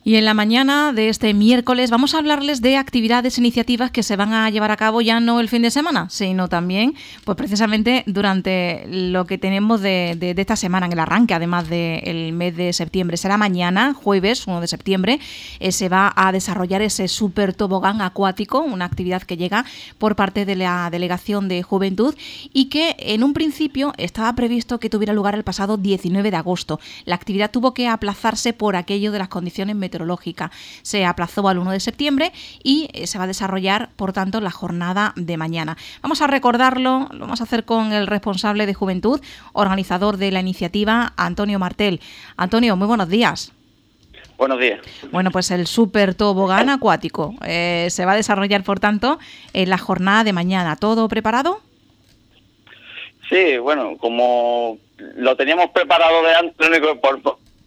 Y en la mañana de este miércoles vamos a hablarles de actividades, iniciativas que se van a llevar a cabo ya no el fin de semana, sino también, pues precisamente durante lo que tenemos de esta semana, en el arranque, además del mes de septiembre. Será mañana, jueves 1 de septiembre, se va a desarrollar ese super tobogán acuático, una actividad que llega por parte de la Delegación de Juventud y que en un principio estaba previsto que tuviera lugar el pasado 19 de agosto. La actividad tuvo que aplazarse por aquello de las condiciones meteorológicas. Se aplazó al 1 de septiembre y se va a desarrollar, por tanto, la jornada de mañana. Vamos a recordarlo, lo vamos a hacer con el responsable de Juventud, organizador de la iniciativa, Antonio Martel. Antonio, muy buenos días. Buenos días. Bueno, pues el super tobogán acuático se va a desarrollar, por tanto, en la jornada de mañana. ¿Todo preparado? Sí, bueno, como lo teníamos preparado de antes, único por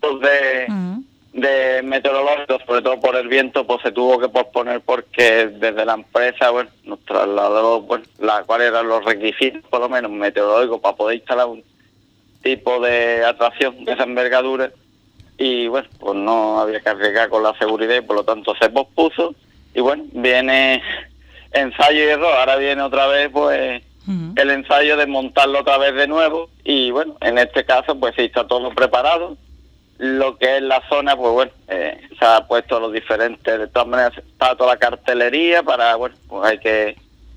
de meteorológicos, sobre todo por el viento, pues se tuvo que posponer porque desde la empresa, bueno, nos trasladó, bueno, cuáles eran los requisitos, por lo menos meteorológicos, para poder instalar un tipo de atracción de esa envergadura, y bueno, pues no había que arriesgar con la seguridad y por lo tanto se pospuso, y bueno, viene ensayo y error, ahora viene otra vez, pues, el ensayo de montarlo otra vez de nuevo, y bueno, en este caso, pues sí, está todo preparado. Lo que es la zona, pues bueno, se ha puesto los diferentes, de todas maneras está toda la cartelería para, bueno, pues hay que,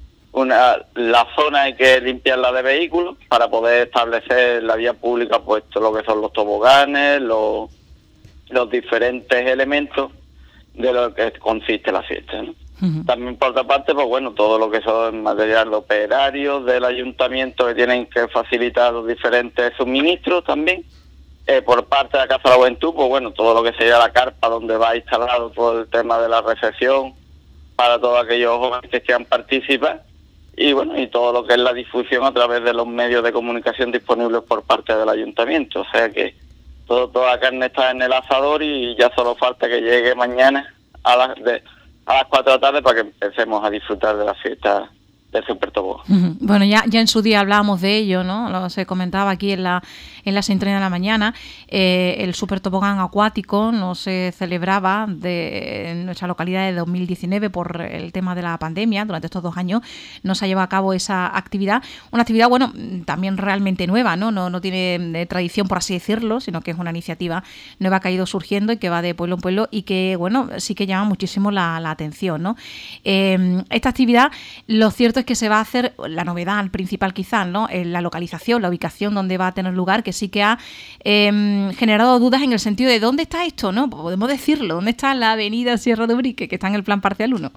la zona hay que limpiarla de vehículos para poder establecer la vía pública, pues todo lo que son los toboganes, los diferentes elementos de lo que consiste la fiesta, ¿no? También por otra parte, pues bueno, todo lo que son material operario del ayuntamiento que tienen que facilitar los diferentes suministros también. Por parte de la Casa de la Juventud, pues bueno, todo lo que sería la carpa donde va instalado todo el tema de la recepción para todos aquellos jóvenes que quieran participar y bueno, y todo lo que es la difusión a través de los medios de comunicación disponibles por parte del ayuntamiento. O sea que toda la carne está en el asador y ya solo falta que llegue mañana a las 4 de la tarde para que empecemos a disfrutar de la fiesta del Super Tobogán. Bueno, ya en su día hablábamos de ello, ¿no? Se comentaba aquí en la sintonía de la mañana. El Super Tobogán acuático no se celebraba en nuestra localidad de 2019 por el tema de la pandemia. Durante estos 2 años no se ha llevado a cabo esa actividad. Una actividad, bueno, también realmente nueva, ¿no? No tiene tradición, por así decirlo, sino que es una iniciativa nueva que ha ido surgiendo y que va de pueblo en pueblo y que, bueno, sí que llama muchísimo la atención, ¿no? Esta actividad, lo cierto es que se va a hacer, la novedad principal quizás, ¿no? En la localización, la ubicación donde va a tener lugar, que sí que ha generado dudas en el sentido de ¿dónde está esto? ¿No? Podemos decirlo, ¿dónde está la avenida Sierra de Ubrique, que está en el plan parcial 1?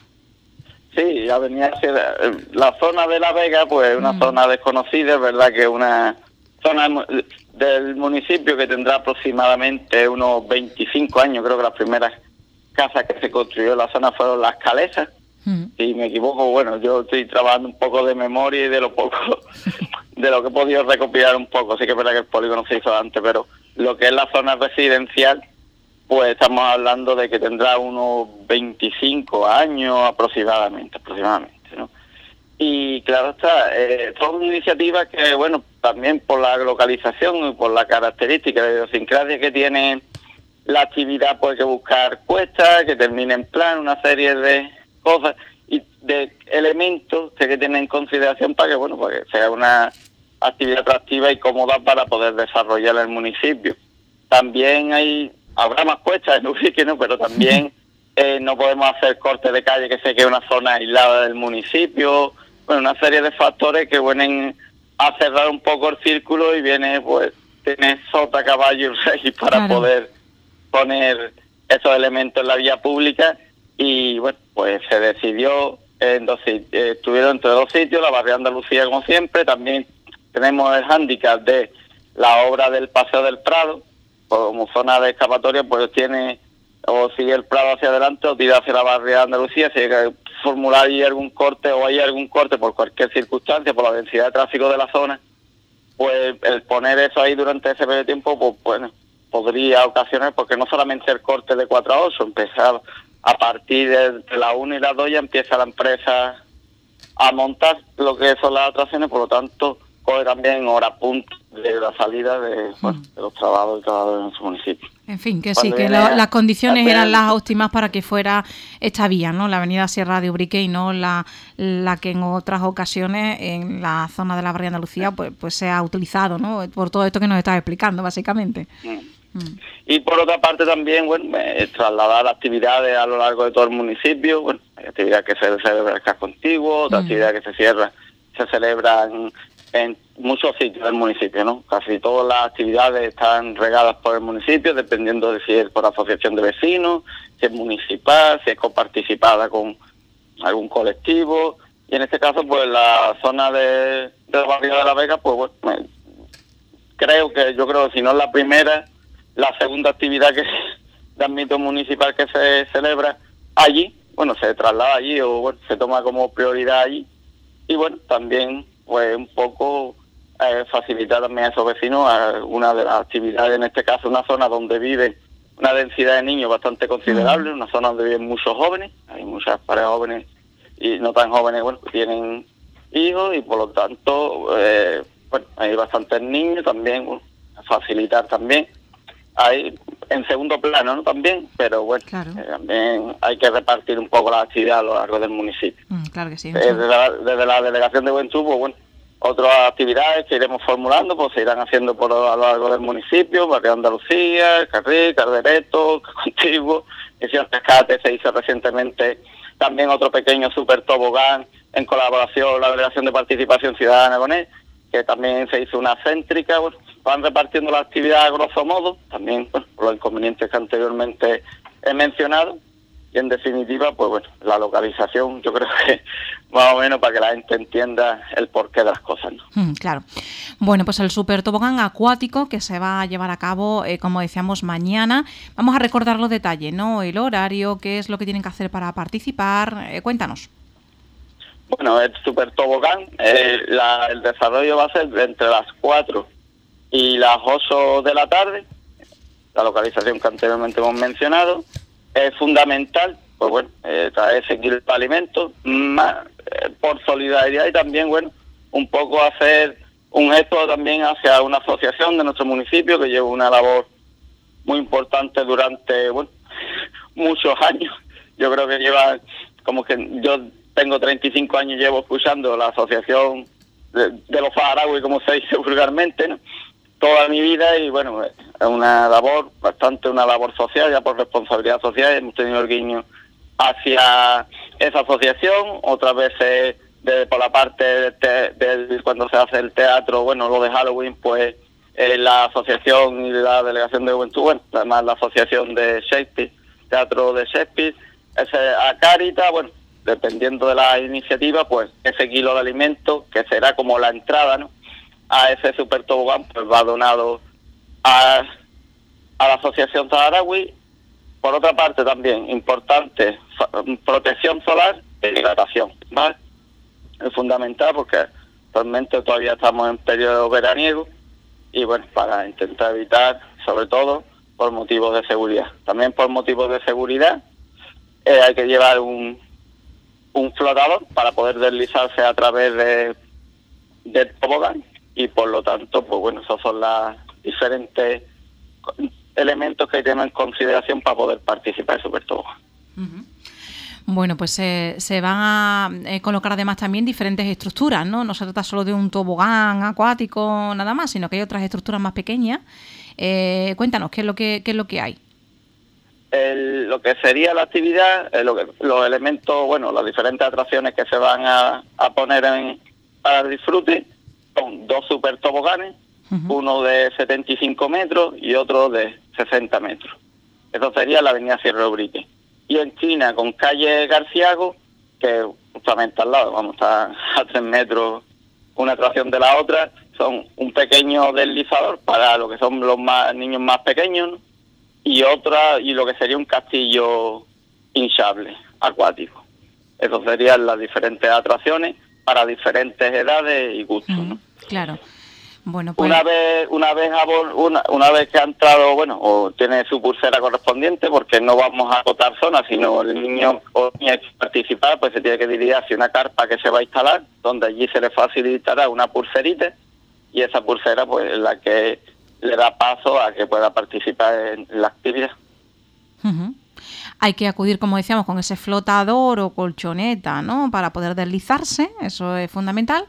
Sí, la zona de La Vega, pues una zona desconocida, es verdad que una zona del municipio que tendrá aproximadamente unos 25 años, creo que las primeras casas que se construyó en la zona fueron las Calesas. Si me equivoco, bueno, yo estoy trabajando un poco de memoria y de lo poco, de lo que he podido recopilar un poco. Sí que es verdad que el polígono se hizo antes, pero lo que es la zona residencial, pues estamos hablando de que tendrá unos 25 años aproximadamente, ¿no? Y claro está, son iniciativas que, bueno, también por la localización y por la característica de idiosincrasia que tiene la actividad, pues hay que buscar cuestas, que termine en plan, una serie de cosas y de elementos que hay que tener en consideración para que, bueno, para que sea una actividad atractiva y cómoda para poder desarrollar el municipio. También habrá más cuestas en Ubrique, ¿no? Pero también no podemos hacer cortes de calle, que sé que es una zona aislada del municipio. Bueno, una serie de factores que vienen a cerrar un poco el círculo y viene, pues, tener sota, caballo y rey para poder poner esos elementos en la vía pública. Y bueno, pues se decidió estuvieron entre 2 sitios, la barriada Andalucía como siempre. También tenemos el hándicap de la obra del Paseo del Prado, como zona de escapatoria, pues tiene, o sigue el Prado hacia adelante o tira hacia la barriada Andalucía. Si hay que formular ahí algún corte o hay algún corte por cualquier circunstancia, por la densidad de tráfico de la zona, pues el poner eso ahí durante ese periodo de tiempo, pues bueno, podría ocasionar, porque no solamente el corte de 4 a 8, empezar a partir de la 1 y la 2 ya empieza la empresa a montar lo que son las atracciones, por lo tanto coge también hora punta de la salida de los trabajadores y trabajadoras en su municipio. En fin, que sí, que las condiciones eran las óptimas para que fuera esta vía, ¿no? La avenida Sierra de Ubrique y no la que en otras ocasiones en la zona de la Barria de Andalucía pues se ha utilizado, ¿no? Por todo esto que nos estás explicando, básicamente. Y por otra parte también, bueno, trasladar actividades a lo largo de todo el municipio. Bueno, hay actividades que se celebran en el casco antiguo, otras actividades que se celebran en muchos sitios del municipio, ¿no? Casi todas las actividades están regadas por el municipio, dependiendo de si es por asociación de vecinos, si es municipal, si es coparticipada con algún colectivo. Y en este caso, pues la zona de la Barria de la Vega, pues bueno, yo creo que si no es la primera, la segunda actividad que de ámbito municipal que se celebra allí, bueno, se traslada allí o bueno, se toma como prioridad allí. Y bueno, también pues un poco facilitar también a esos vecinos una de las actividades, en este caso una zona donde vive una densidad de niños bastante considerable, una zona donde viven muchos jóvenes, hay muchas parejas jóvenes y no tan jóvenes, bueno, que tienen hijos y por lo tanto, bueno, hay bastantes niños también, bueno, facilitar también. Hay en segundo plano, ¿no? También, pero bueno, claro. También hay que repartir un poco la actividad a lo largo del municipio. Claro que sí. Desde la Delegación de Juventud, pues bueno, otras actividades que iremos formulando, pues se irán haciendo a lo largo del municipio, Barrio Andalucía, Carril, Caldereto, Antiguo, Misión Rescate, se hizo recientemente también otro pequeño super tobogán en colaboración con la Delegación de Participación Ciudadana con él, que también se hizo una céntrica. Bueno, van repartiendo la actividad a grosso modo, también bueno, por los inconvenientes que anteriormente he mencionado, y en definitiva, pues bueno, la localización yo creo que más o menos para que la gente entienda el porqué de las cosas, ¿no? Claro. Bueno, pues el super tobogán acuático que se va a llevar a cabo, como decíamos, mañana. Vamos a recordar los detalles, ¿no? El horario, qué es lo que tienen que hacer para participar. Cuéntanos. Bueno, el super tobogán, el desarrollo va a ser entre las 4 y las 8 de la tarde, la localización que anteriormente hemos mencionado. Es fundamental, pues bueno, traer ese kilo de alimentos, por solidaridad y también, bueno, un poco hacer un gesto también hacia una asociación de nuestro municipio que lleva una labor muy importante durante, bueno, muchos años. Yo creo que lleva, como que yo tengo 35 años, llevo escuchando la asociación de los saharauis, como se dice vulgarmente, ¿no? Toda mi vida, y bueno, es una labor, una labor social, ya por responsabilidad social. Hemos tenido el guiño hacia esa asociación, otras veces por la parte de cuando se hace el teatro, bueno, lo de Halloween, pues la asociación y la Delegación de Juventud, bueno, además la asociación de Shakespeare, Teatro de Shakespeare, a Cáritas, bueno, dependiendo de la iniciativa, pues ese kilo de alimento, que será como la entrada, ¿no?, a ese super tobogán, pues va donado a la Asociación Saharaui. Por otra parte también, importante, protección solar e hidratación, ¿vale? Es fundamental porque actualmente todavía estamos en periodo veraniego y bueno, para intentar evitar, sobre todo, por motivos de seguridad. También por motivos de seguridad hay que llevar un flotador para poder deslizarse a través del tobogán. Y por lo tanto, pues bueno, esos son los diferentes elementos que hay que tener en consideración para poder participar en Super Tobogán. Bueno, pues se van a colocar además también diferentes estructuras, ¿no? No se trata solo de un tobogán acuático nada más, sino que hay otras estructuras más pequeñas. Cuéntanos, ¿qué es lo que hay? Lo que sería la actividad, los elementos, bueno, las diferentes atracciones que se van a poner para el disfrute, son 2 super toboganes, uno de 75 metros y otro de 60 metros. Eso sería la avenida Sierra de Ubrique. Y en China, con calle Garciago, que justamente al lado, vamos, está a 3 metros una atracción de la otra, son un pequeño deslizador para lo que son los niños más pequeños, ¿no?, y lo que sería un castillo hinchable, acuático. Eso serían las diferentes atracciones para diferentes edades y gustos, ¿no? Claro. Bueno, pues una vez que ha entrado, bueno, o tiene su pulsera correspondiente, porque no vamos a acotar zonas, sino el niño o niña que participa, pues se tiene que dirigir hacia una carpa que se va a instalar, donde allí se le facilitará una pulserita y esa pulsera pues es la que le da paso a que pueda participar en la actividad. Uh-huh. Hay que acudir, como decíamos, con ese flotador o colchoneta, ¿no? Para poder deslizarse, eso es fundamental.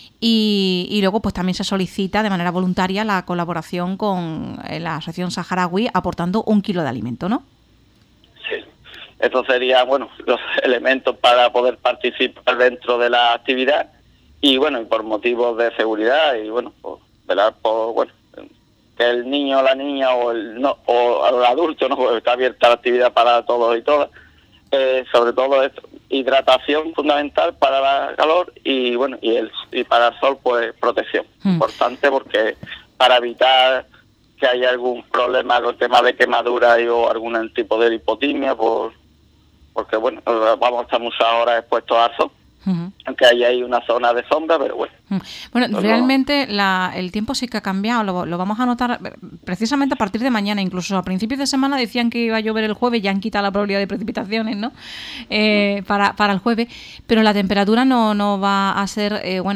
Y luego pues también se solicita de manera voluntaria la colaboración con la Asociación Saharaui aportando 1 kilo de alimento, ¿no? Sí, estos serían, bueno, los elementos para poder participar dentro de la actividad y, bueno, y por motivos de seguridad y, bueno, por velar por, bueno, que el niño o la niña o el adulto, ¿no? Porque está abierta la actividad para todos y todas. Sobre todo esto, hidratación fundamental para la calor y bueno y para el sol pues protección. Importante porque para evitar que haya algún problema con el tema de quemadura o algún tipo de hipotimia porque bueno, vamos a estar muchas horas expuestos al sol. Uh-huh. Aunque hay ahí una zona de sombra, pero bueno. Bueno, realmente el tiempo sí que ha cambiado, lo vamos a notar precisamente a partir de mañana, incluso a principios de semana decían que iba a llover el jueves, ya han quitado la probabilidad de precipitaciones, ¿no? Para el jueves, pero la temperatura no va a ser,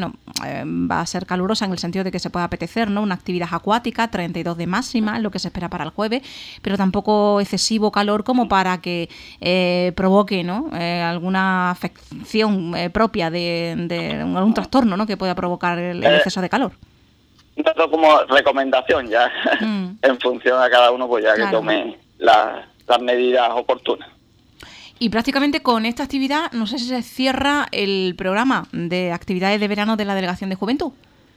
va a ser calurosa en el sentido de que se puede apetecer, ¿no? Una actividad acuática, 32 de máxima, lo que se espera para el jueves, pero tampoco excesivo calor como para que provoque, ¿no? Alguna afección propia de algún trastorno, ¿no? Que pueda provocar el exceso de calor. Esto como recomendación ya, en función a cada uno, pues ya claro, que tome las medidas oportunas. Y prácticamente con esta actividad, no sé si se cierra el programa de actividades de verano de la Delegación de Juventud.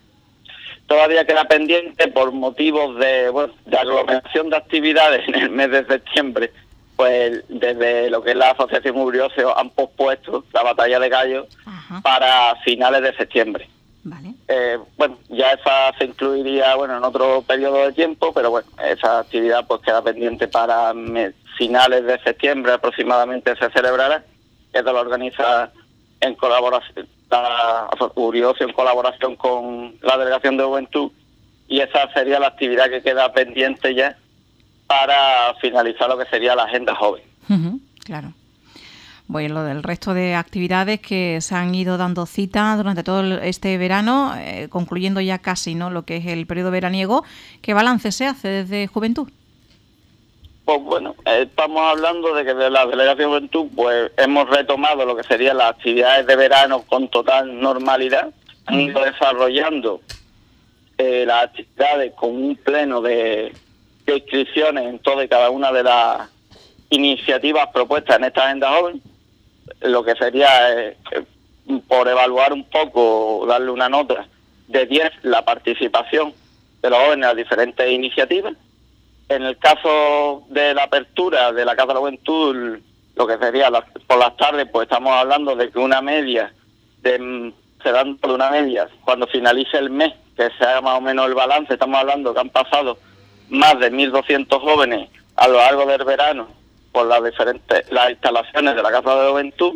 Todavía queda pendiente por motivos de aglomeración de actividades en el mes de septiembre. Pues desde lo que es la Asociación Urioseo han pospuesto la batalla de gallos para finales de septiembre. Vale. Ya esa se incluiría en otro periodo de tiempo, pero bueno, esa actividad pues queda pendiente para finales de septiembre aproximadamente se celebrará. Esto lo organiza en colaboración la Urioseo en colaboración con la Delegación de Juventud y esa sería la actividad que queda pendiente ya para finalizar lo que sería la agenda joven. Uh-huh, claro. Bueno, lo del resto de actividades que se han ido dando cita durante todo este verano, concluyendo ya casi, ¿no?, lo que es el periodo veraniego. ¿Qué balance se hace desde Juventud? Pues bueno, estamos hablando de que de la Delegación de Juventud pues hemos retomado lo que serían las actividades de verano con total normalidad. Han ido desarrollando las actividades con un pleno de inscripciones en todas y cada una de las iniciativas propuestas en esta agenda joven, lo que sería por evaluar un poco, darle una nota de 10 la participación de los jóvenes en las diferentes iniciativas. En el caso de la apertura de la Casa de la Juventud, lo que sería por las tardes, pues estamos hablando de que una media se dan por una media cuando finalice el mes, que se haga más o menos el balance. Estamos hablando que han pasado más de 1.200 jóvenes a lo largo del verano por las instalaciones de la Casa de la Juventud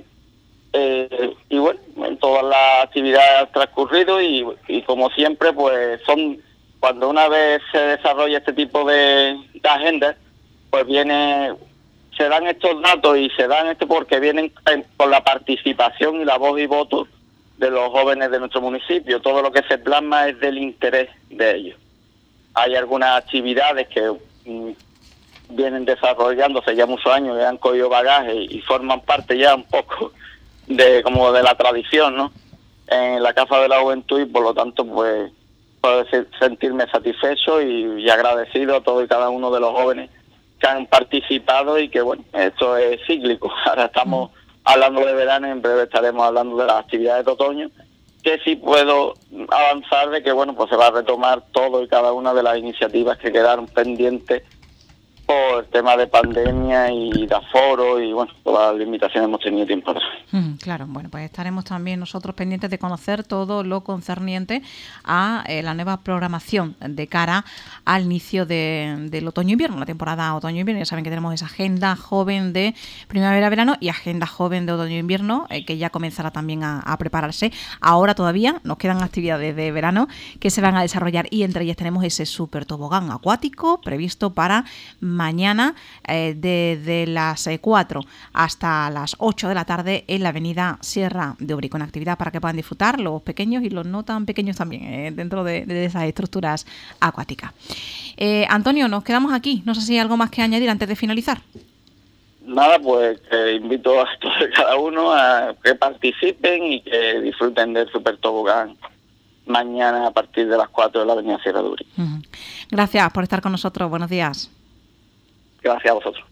y bueno, en todas las actividades han transcurrido y como siempre pues son cuando una vez se desarrolla este tipo de agendas pues se dan estos datos y se dan porque vienen por la participación y la voz y voto de los jóvenes de nuestro municipio. Todo lo que se plasma es del interés de ellos. Hay algunas actividades que vienen desarrollándose ya muchos años, que han cogido bagaje y forman parte ya un poco de la tradición, ¿no?, en la Casa de la Juventud y por lo tanto pues puedo sentirme satisfecho y agradecido a todos y cada uno de los jóvenes que han participado y que bueno, esto es cíclico. Ahora estamos hablando de verano y en breve estaremos hablando de las actividades de otoño, que sí puedo avanzar de que bueno, pues se va a retomar todo y cada una de las iniciativas que quedaron pendientes por tema de pandemia y de aforo y bueno, todas las limitaciones hemos tenido tiempo atrás. Claro, bueno, pues estaremos también nosotros pendientes de conocer todo lo concerniente a la nueva programación de cara al inicio del otoño-invierno, la temporada otoño-invierno. Ya saben que tenemos esa agenda joven de primavera-verano y agenda joven de otoño-invierno que ya comenzará también a prepararse. Ahora todavía nos quedan actividades de verano que se van a desarrollar y entre ellas tenemos ese super tobogán acuático previsto para mañana desde las 4 hasta las 8 de la tarde en la avenida Sierra de Uri, con actividad para que puedan disfrutar los pequeños y los no tan pequeños también dentro de esas estructuras acuáticas. Antonio, nos quedamos aquí. No sé si hay algo más que añadir antes de finalizar. Nada, pues que invito a todos y cada uno a que participen y que disfruten del Super Tobogán mañana a partir de las 4 de la avenida Sierra de Uri. Gracias por estar con nosotros. Buenos días. Gracias a vosotros.